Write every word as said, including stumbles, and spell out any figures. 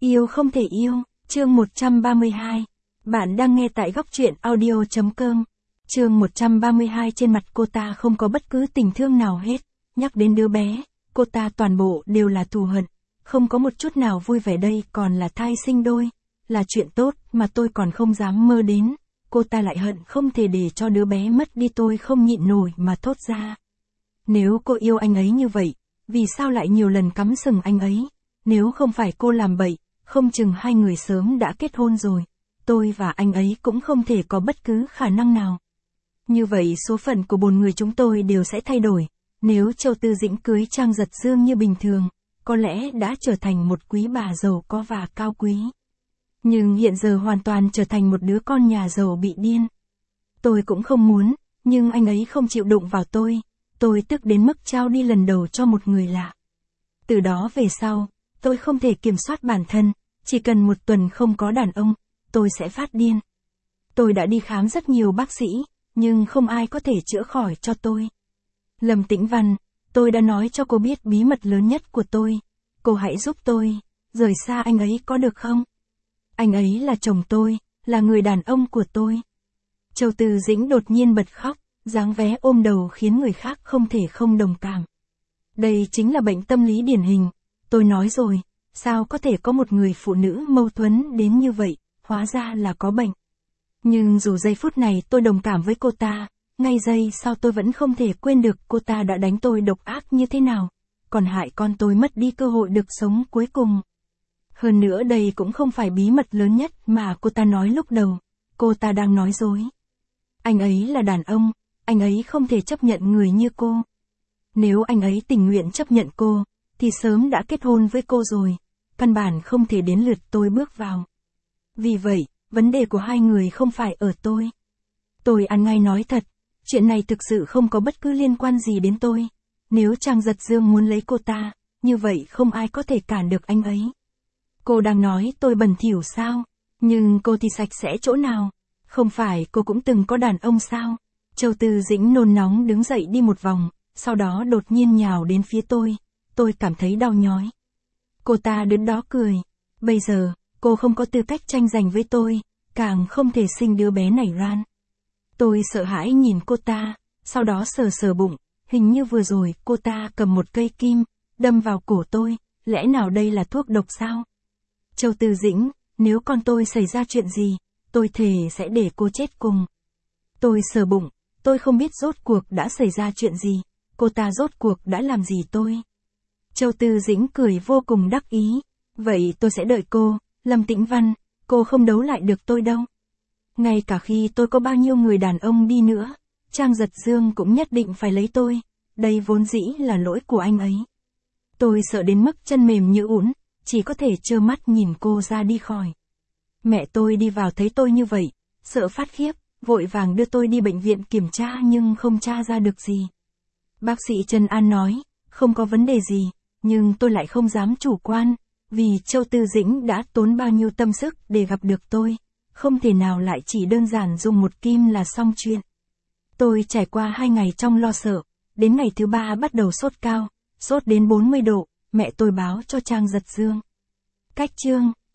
Yêu không thể yêu, chương một trăm ba mươi hai. Bạn đang nghe tại góc truyện audio chấm com. Chương một trăm ba mươi hai. Trên mặt cô ta không có bất cứ tình thương nào hết. Nhắc đến đứa bé, cô ta toàn bộ đều là thù hận. Không có một chút nào vui vẻ, đây còn là thai sinh đôi. Là chuyện tốt mà tôi còn không dám mơ đến. Cô ta lại hận không thể để cho đứa bé mất đi, tôi không nhịn nổi mà thốt ra. Nếu cô yêu anh ấy như vậy, vì sao lại nhiều lần cắm sừng anh ấy? Nếu không phải cô làm bậy, không chừng hai người sớm đã kết hôn rồi. Tôi và anh ấy cũng không thể có bất cứ khả năng nào. Như vậy số phận của bốn người chúng tôi đều sẽ thay đổi. Nếu Châu Tư Dĩnh cưới Trang Giật Dương như bình thường, có lẽ đã trở thành một quý bà giàu có và cao quý. Nhưng hiện giờ hoàn toàn trở thành một đứa con nhà giàu bị điên. Tôi cũng không muốn, nhưng anh ấy không chịu đụng vào tôi. Tôi tức đến mức trao đi lần đầu cho một người lạ. Từ đó về sau, tôi không thể kiểm soát bản thân, chỉ cần một tuần không có đàn ông, tôi sẽ phát điên. Tôi đã đi khám rất nhiều bác sĩ, nhưng không ai có thể chữa khỏi cho tôi. Lâm Tĩnh Văn, tôi đã nói cho cô biết bí mật lớn nhất của tôi. Cô hãy giúp tôi, rời xa anh ấy có được không? Anh ấy là chồng tôi, là người đàn ông của tôi. Châu Tư Dĩnh đột nhiên bật khóc, dáng vẻ ôm đầu khiến người khác không thể không đồng cảm. Đây chính là bệnh tâm lý điển hình. Tôi nói rồi, sao có thể có một người phụ nữ mâu thuẫn đến như vậy, hóa ra là có bệnh. Nhưng dù giây phút này tôi đồng cảm với cô ta, ngay giây sau tôi vẫn không thể quên được cô ta đã đánh tôi độc ác như thế nào, còn hại con tôi mất đi cơ hội được sống cuối cùng. Hơn nữa đây cũng không phải bí mật lớn nhất mà cô ta nói lúc đầu, cô ta đang nói dối. Anh ấy là đàn ông, anh ấy không thể chấp nhận người như cô. Nếu anh ấy tình nguyện chấp nhận cô, thì sớm đã kết hôn với cô rồi, căn bản không thể đến lượt tôi bước vào. Vì vậy, vấn đề của hai người không phải ở tôi. Tôi ăn ngay nói thật, chuyện này thực sự không có bất cứ liên quan gì đến tôi. Nếu Trang Giật Dương muốn lấy cô ta, như vậy không ai có thể cản được anh ấy. Cô đang nói tôi bẩn thỉu sao? Nhưng cô thì sạch sẽ chỗ nào? Không phải cô cũng từng có đàn ông sao? Châu Tư Dĩnh nôn nóng đứng dậy đi một vòng, sau đó đột nhiên nhào đến phía tôi. Tôi cảm thấy đau nhói. Cô ta đứng đó cười. Bây giờ, cô không có tư cách tranh giành với tôi, càng không thể sinh đứa bé nảy ran. Tôi sợ hãi nhìn cô ta, sau đó sờ sờ bụng, hình như vừa rồi cô ta cầm một cây kim, đâm vào cổ tôi, lẽ nào đây là thuốc độc sao? Châu Tư Dĩnh, nếu con tôi xảy ra chuyện gì, tôi thề sẽ để cô chết cùng. Tôi sờ bụng, tôi không biết rốt cuộc đã xảy ra chuyện gì, cô ta rốt cuộc đã làm gì tôi. Châu Tư Dĩnh cười vô cùng đắc ý, vậy tôi sẽ đợi cô, Lâm Tĩnh Văn, cô không đấu lại được tôi đâu. Ngay cả khi tôi có bao nhiêu người đàn ông đi nữa, Trang Giật Dương cũng nhất định phải lấy tôi, đây vốn dĩ là lỗi của anh ấy. Tôi sợ đến mức chân mềm như ủn, chỉ có thể trơ mắt nhìn cô ra đi khỏi. Mẹ tôi đi vào thấy tôi như vậy, sợ phát khiếp, vội vàng đưa tôi đi bệnh viện kiểm tra nhưng không tra ra được gì. Bác sĩ Trần An nói, không có vấn đề gì, nhưng tôi lại không dám chủ quan, vì Châu Tư Dĩnh đã tốn bao nhiêu tâm sức để gặp được tôi, không thể nào lại chỉ đơn giản dùng một kim là xong chuyện. Tôi trải qua hai ngày trong lo sợ, đến ngày thứ ba bắt đầu sốt cao, sốt đến bốn mươi độ, mẹ tôi báo cho Trang Giật Dương. Cách chương